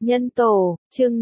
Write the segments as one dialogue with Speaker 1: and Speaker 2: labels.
Speaker 1: Nhân tổ, chương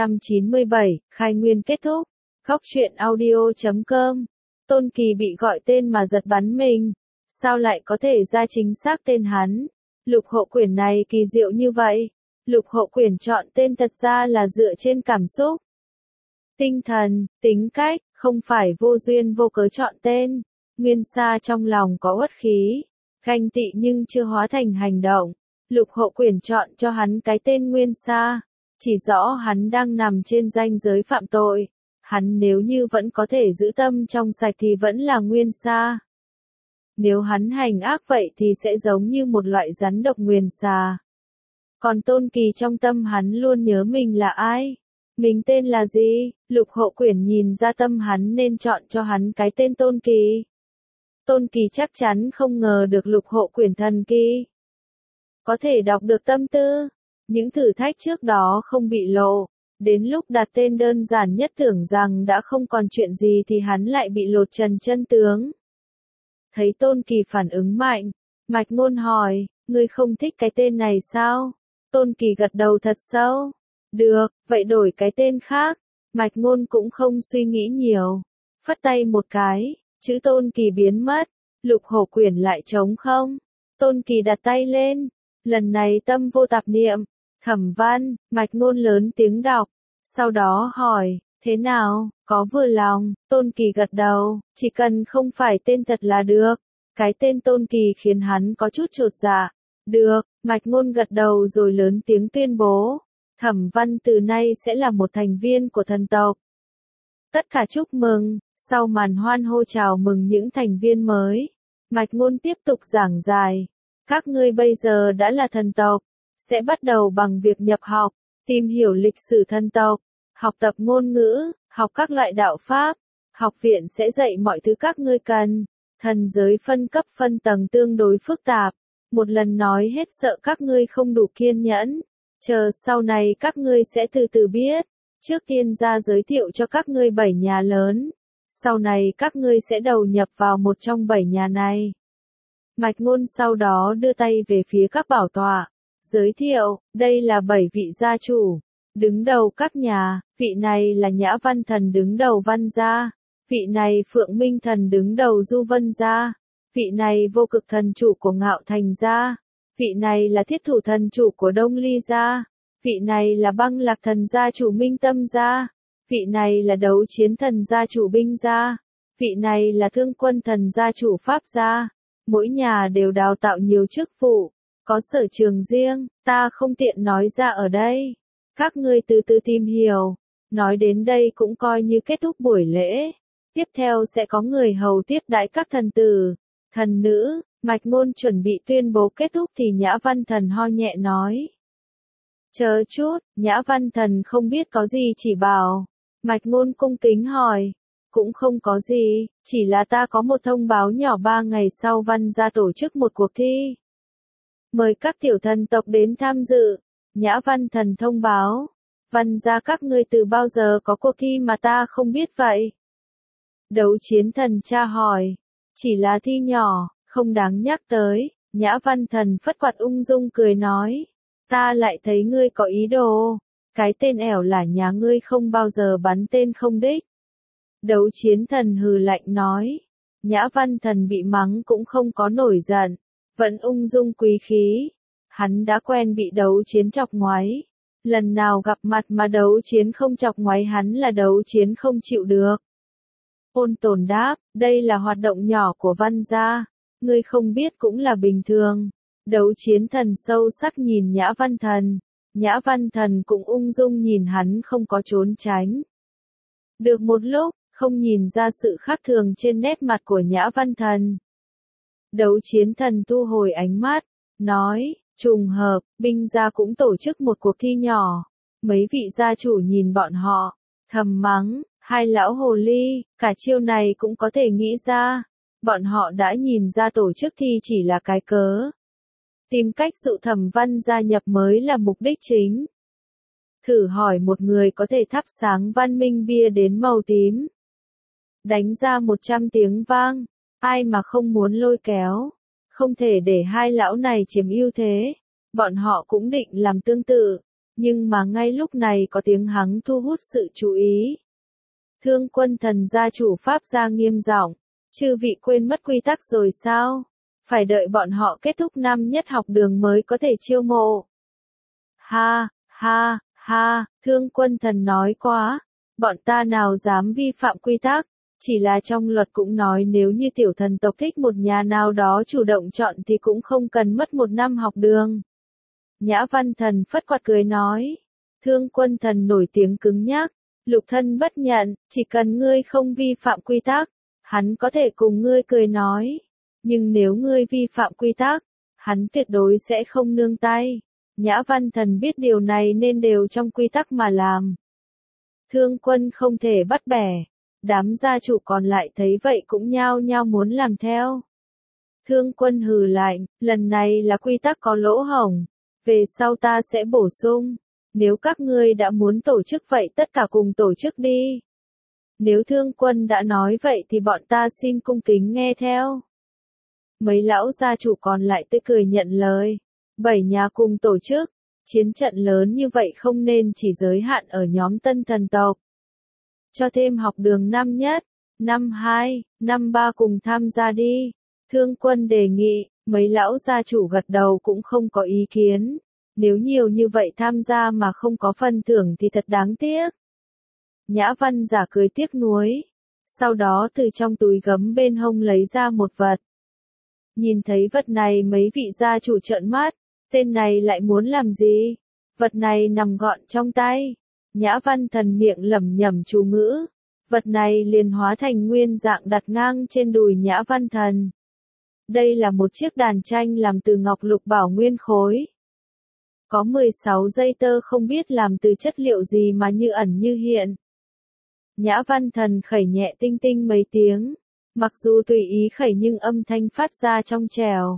Speaker 1: 597, khai nguyên kết thúc. Góc truyện audio.com. Tôn Kỳ bị gọi tên mà giật bắn mình. Sao lại có thể ra chính xác tên hắn? Lục Hậu Quyển này kỳ diệu như vậy. Lục Hậu Quyển chọn tên thật ra là dựa trên cảm xúc, tinh thần, tính cách, không phải vô duyên vô cớ chọn tên. Nguyên Sa trong lòng có uất khí, ganh tị nhưng chưa hóa thành hành động. Lục Hậu Quyển chọn cho hắn cái tên Nguyên Sa, chỉ rõ hắn đang nằm trên ranh giới phạm tội. Hắn nếu như vẫn có thể giữ tâm trong sạch thì vẫn là Nguyên Sa. Nếu hắn hành ác vậy thì sẽ giống như một loại rắn độc Nguyên Sa. Còn Tôn Kỳ trong tâm hắn luôn nhớ mình là ai, mình tên là gì. Lục Hậu Quyển nhìn ra tâm hắn nên chọn cho hắn cái tên Tôn Kỳ. Tôn Kỳ chắc chắn không ngờ được Lục Hậu Quyển thần kỳ, có thể đọc được tâm tư. Những thử thách trước đó không bị lộ, đến lúc đặt tên đơn giản nhất tưởng rằng đã không còn chuyện gì thì hắn lại bị lột trần chân tướng. Thấy Tôn Kỳ phản ứng mạnh, Mạch Ngôn hỏi, ngươi không thích cái tên này sao? Tôn Kỳ gật đầu thật sâu. Được, vậy đổi cái tên khác. Mạch Ngôn cũng không suy nghĩ nhiều, phất tay một cái, chữ Tôn Kỳ biến mất. Lục Hậu Quyển lại trống không. Tôn Kỳ đặt tay lên, lần này tâm vô tạp niệm. Thẩm Văn, Mạch Ngôn lớn tiếng đọc, sau đó hỏi, thế nào, có vừa lòng? Tôn Kỳ gật đầu, chỉ cần không phải tên thật là được. Cái tên Tôn Kỳ khiến hắn có chút chột dạ. Được, Mạch Ngôn gật đầu rồi lớn tiếng tuyên bố, Thẩm Văn từ nay sẽ là một thành viên của thần tộc. Tất cả chúc mừng. Sau màn hoan hô chào mừng những thành viên mới, Mạch Ngôn tiếp tục giảng giải, các ngươi bây giờ đã là thần tộc, sẽ bắt đầu bằng việc nhập học, tìm hiểu lịch sử thần tộc, học tập ngôn ngữ, học các loại đạo pháp. Học viện sẽ dạy mọi thứ các ngươi cần. Thần giới phân cấp phân tầng tương đối phức tạp, một lần nói hết sợ các ngươi không đủ kiên nhẫn. Chờ sau này các ngươi sẽ từ từ biết. Trước tiên ra giới thiệu cho các ngươi 7 nhà lớn. Sau này các ngươi sẽ đầu nhập vào một trong 7 nhà này. Mạch Ngôn sau đó đưa tay về phía các bảo tọa, giới thiệu, đây là 7 vị gia chủ, đứng đầu các nhà. Vị này là Nhã Văn Thần đứng đầu Văn gia, vị này Phượng Minh Thần đứng đầu Du Vân gia, vị này Vô Cực Thần chủ của Ngạo Thành gia, vị này là Thiết Thủ Thần chủ của Đông Ly gia, vị này là Băng Lạc Thần gia chủ Minh Tâm gia, vị này là Đấu Chiến Thần gia chủ Binh gia, vị này là Thương Quân Thần gia chủ Pháp gia. Mỗi nhà đều đào tạo nhiều chức vụ, có sở trường riêng, ta không tiện nói ra ở đây. Các ngươi từ từ tìm hiểu. Nói đến đây cũng coi như kết thúc buổi lễ. Tiếp theo sẽ có người hầu tiếp đãi các thần tử, thần nữ. Mạch Ngôn chuẩn bị tuyên bố kết thúc thì Nhã Văn Thần ho nhẹ nói, chờ chút. Nhã Văn Thần không biết có gì chỉ bảo. Mạch Ngôn cung kính hỏi, cũng không có gì, chỉ là ta có một thông báo nhỏ. 3 ngày sau Văn gia tổ chức một cuộc thi, mời các tiểu thần tộc đến tham dự. Nhã Văn Thần thông báo, Văn gia các ngươi từ bao giờ có cuộc thi mà ta không biết vậy? Đấu Chiến Thần tra hỏi, chỉ là thi nhỏ, không đáng nhắc tới. Nhã Văn Thần phất quạt ung dung cười nói, ta lại thấy ngươi có ý đồ, cái tên ẻo là nhà ngươi không bao giờ bắn tên không đích. Đấu Chiến Thần hừ lạnh nói. Nhã Văn Thần bị mắng cũng không có nổi giận, vẫn ung dung quý khí. Hắn đã quen bị Đấu Chiến chọc ngoáy, lần nào gặp mặt mà Đấu Chiến không chọc ngoáy hắn là Đấu Chiến không chịu được. Ôn Tồn đáp, đây là hoạt động nhỏ của Văn gia, ngươi không biết cũng là bình thường. Đấu Chiến Thần sâu sắc nhìn Nhã Văn Thần, Nhã Văn Thần cũng ung dung nhìn hắn không có trốn tránh. Được một lúc, không nhìn ra sự khác thường trên nét mặt của Nhã Văn Thần. Đấu Chiến Thần thu hồi ánh mắt, nói, trùng hợp, Binh gia cũng tổ chức một cuộc thi nhỏ. Mấy vị gia chủ nhìn bọn họ, thầm mắng, hai lão hồ ly, cả chiêu này cũng có thể nghĩ ra. Bọn họ đã nhìn ra tổ chức thi chỉ là cái cớ. Tìm cách dụ Thẩm Văn gia nhập mới là mục đích chính. Thử hỏi một người có thể thắp sáng văn minh bia đến màu tím, đánh ra 100 tiếng vang, ai mà không muốn lôi kéo. Không thể để hai lão này chiếm ưu thế. Bọn họ cũng định làm tương tự. Nhưng mà ngay lúc này có tiếng hắng thu hút sự chú ý. Thương Quân Thần gia chủ Pháp gia nghiêm giọng, chư vị quên mất quy tắc rồi sao? Phải đợi bọn họ kết thúc năm nhất học đường mới có thể chiêu mộ. Ha, ha, ha, Thương Quân Thần nói quá, bọn ta nào dám vi phạm quy tắc, chỉ là trong luật cũng nói nếu như tiểu thần tộc thích một nhà nào đó chủ động chọn thì cũng không cần mất 1 năm học đường. Nhã Văn Thần phất quạt cười nói, Thương Quân Thần nổi tiếng cứng nhắc, Lục Thân bất nhận, chỉ cần ngươi không vi phạm quy tắc, hắn có thể cùng ngươi cười nói, nhưng nếu ngươi vi phạm quy tắc, hắn tuyệt đối sẽ không nương tay. Nhã Văn Thần biết điều này nên đều trong quy tắc mà làm. Thương Quân không thể bắt bẻ, đám gia chủ còn lại thấy vậy cũng nhao nhao muốn làm theo. Thương Quân hừ lạnh, lần này là quy tắc có lỗ hổng, về sau ta sẽ bổ sung, nếu các ngươi đã muốn tổ chức vậy tất cả cùng tổ chức đi. Nếu Thương Quân đã nói vậy thì bọn ta xin cung kính nghe theo. Mấy lão gia chủ còn lại tươi cười nhận lời. 7 nhà cùng tổ chức, chiến trận lớn như vậy không nên chỉ giới hạn ở nhóm tân thần tộc. Cho thêm học đường năm nhất, năm 2, năm 3 cùng tham gia đi. Thương Quân đề nghị, mấy lão gia chủ gật đầu cũng không có ý kiến. Nếu nhiều như vậy tham gia mà không có phần thưởng thì thật đáng tiếc. Nhã Văn giả cười tiếc nuối. Sau đó từ trong túi gấm bên hông lấy ra một vật. Nhìn thấy vật này mấy vị gia chủ trợn mắt. Tên này lại muốn làm gì? Vật này nằm gọn trong tay. Nhã Văn Thần miệng lẩm nhẩm chú ngữ. Vật này liền hóa thành nguyên dạng đặt ngang trên đùi Nhã Văn Thần. Đây là một chiếc đàn tranh làm từ ngọc lục bảo nguyên khối. Có 16 dây tơ không biết làm từ chất liệu gì mà như ẩn như hiện. Nhã Văn Thần khẩy nhẹ tinh tinh mấy tiếng. Mặc dù tùy ý khẩy nhưng âm thanh phát ra trong trẻo.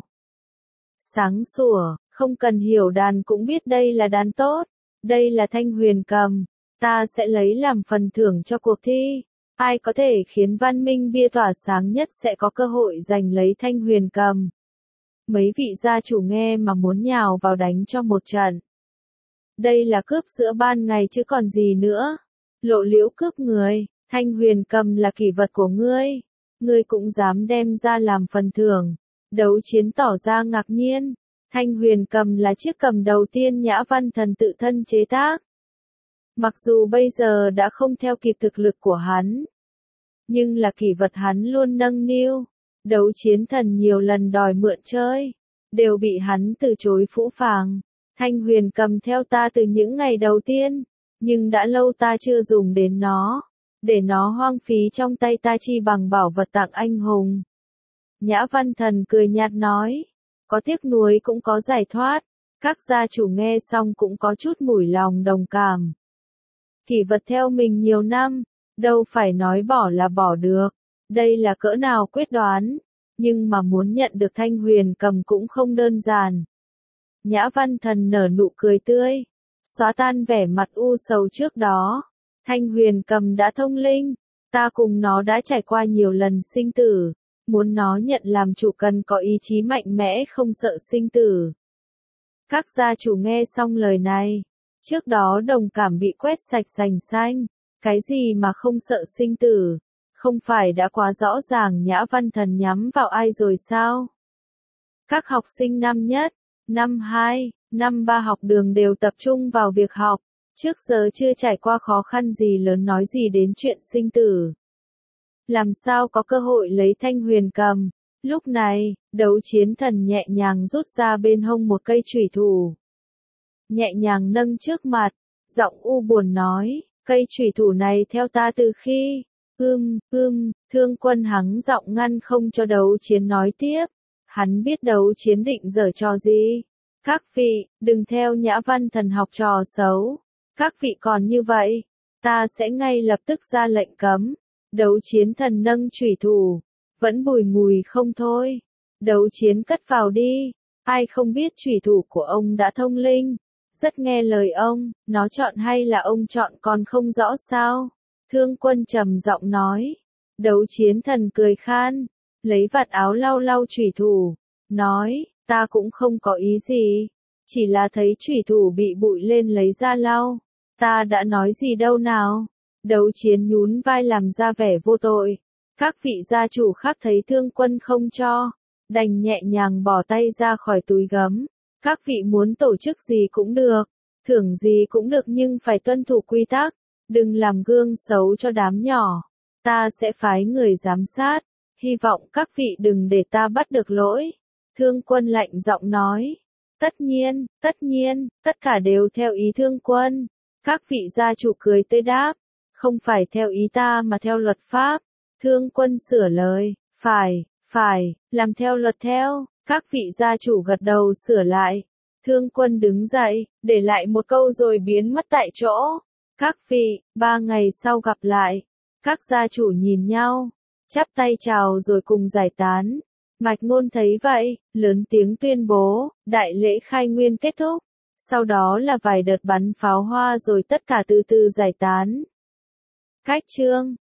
Speaker 1: Sáng sủa, không cần hiểu đàn cũng biết đây là đàn tốt. Đây là thanh huyền cầm. Ta sẽ lấy làm phần thưởng cho cuộc thi. Ai có thể khiến văn minh bia tỏa sáng nhất sẽ có cơ hội giành lấy thanh huyền cầm. Mấy vị gia chủ nghe mà muốn nhào vào đánh cho một trận. Đây là cướp giữa ban ngày chứ còn gì nữa. Lộ liễu cướp người, thanh huyền cầm là kỷ vật của ngươi. Ngươi cũng dám đem ra làm phần thưởng. Đấu Chiến tỏ ra ngạc nhiên. Thanh huyền cầm là chiếc cầm đầu tiên Nhã Văn Thần tự thân chế tác. Mặc dù bây giờ đã không theo kịp thực lực của hắn. Nhưng là kỷ vật hắn luôn nâng niu. Đấu Chiến Thần nhiều lần đòi mượn chơi. Đều bị hắn từ chối phũ phàng. Thanh huyền cầm theo ta từ những ngày đầu tiên. Nhưng đã lâu ta chưa dùng đến nó. Để nó hoang phí trong tay ta chi bằng bảo vật tặng anh hùng. Nhã Văn Thần cười nhạt nói. Có tiếc nuối cũng có giải thoát. Các gia chủ nghe xong cũng có chút mủi lòng đồng cảm. Kỷ vật theo mình nhiều năm. Đâu phải nói bỏ là bỏ được. Đây là cỡ nào quyết đoán. Nhưng mà muốn nhận được thanh huyền cầm cũng không đơn giản. Nhã Văn Thần nở nụ cười tươi. Xóa tan vẻ mặt u sầu trước đó. Thanh huyền cầm đã thông linh. Ta cùng nó đã trải qua nhiều lần sinh tử. Muốn nó nhận làm chủ cần có ý chí mạnh mẽ không sợ sinh tử. Các gia chủ nghe xong lời này. Trước đó đồng cảm bị quét sạch sành xanh. Cái gì mà không sợ sinh tử? Không phải đã quá rõ ràng Nhã Văn Thần nhắm vào ai rồi sao? Các học sinh năm nhất, năm 2, năm 3 học đường đều tập trung vào việc học. Trước giờ chưa trải qua khó khăn gì lớn nói gì đến chuyện sinh tử. Làm sao có cơ hội lấy thanh huyền cầm. Lúc này, Đấu Chiến Thần nhẹ nhàng rút ra bên hông một cây chủy thủ. Nhẹ nhàng nâng trước mặt, giọng u buồn nói, cây chủy thủ này theo ta từ khi. Thương Quân hắng giọng ngăn không cho Đấu Chiến nói tiếp. Hắn biết Đấu Chiến định giở trò gì. Các vị, đừng theo Nhã Văn Thần học trò xấu. Các vị còn như vậy, ta sẽ ngay lập tức ra lệnh cấm. Đấu Chiến Thần nâng chủy thủ, vẫn bùi ngùi không thôi. Đấu Chiến cất vào đi, ai không biết chủy thủ của ông đã thông linh, rất nghe lời ông, nó chọn hay là ông chọn còn không rõ sao. Thương Quân trầm giọng nói. Đấu Chiến Thần cười khan, lấy vạt áo lau lau chủy thủ, nói, ta cũng không có ý gì. chỉ là thấy chủy thủ bị bụi lên lấy ra lau. Ta đã nói gì đâu nào. Đấu Chiến nhún vai làm ra vẻ vô tội. Các vị gia chủ khác thấy Thương Quân không cho, đành nhẹ nhàng bỏ tay ra khỏi túi gấm. Các vị muốn tổ chức gì cũng được, thưởng gì cũng được nhưng phải tuân thủ quy tắc, đừng làm gương xấu cho đám nhỏ. Ta sẽ phái người giám sát, hy vọng các vị đừng để ta bắt được lỗi. Thương Quân lạnh giọng nói. Tất nhiên, tất cả đều theo ý Thương Quân. Các vị gia chủ cười tươi đáp, không phải theo ý ta mà theo luật pháp. Thương Quân sửa lời, phải, làm theo luật theo. Các vị gia chủ gật đầu sửa lại. Thương Quân đứng dậy, để lại một câu rồi biến mất tại chỗ. Các vị, 3 ngày sau gặp lại. Các gia chủ nhìn nhau, chắp tay chào rồi cùng giải tán. Mạch Ngôn thấy vậy, lớn tiếng tuyên bố, đại lễ khai nguyên kết thúc. Sau đó là vài đợt bắn pháo hoa rồi tất cả từ từ giải tán. Cách chương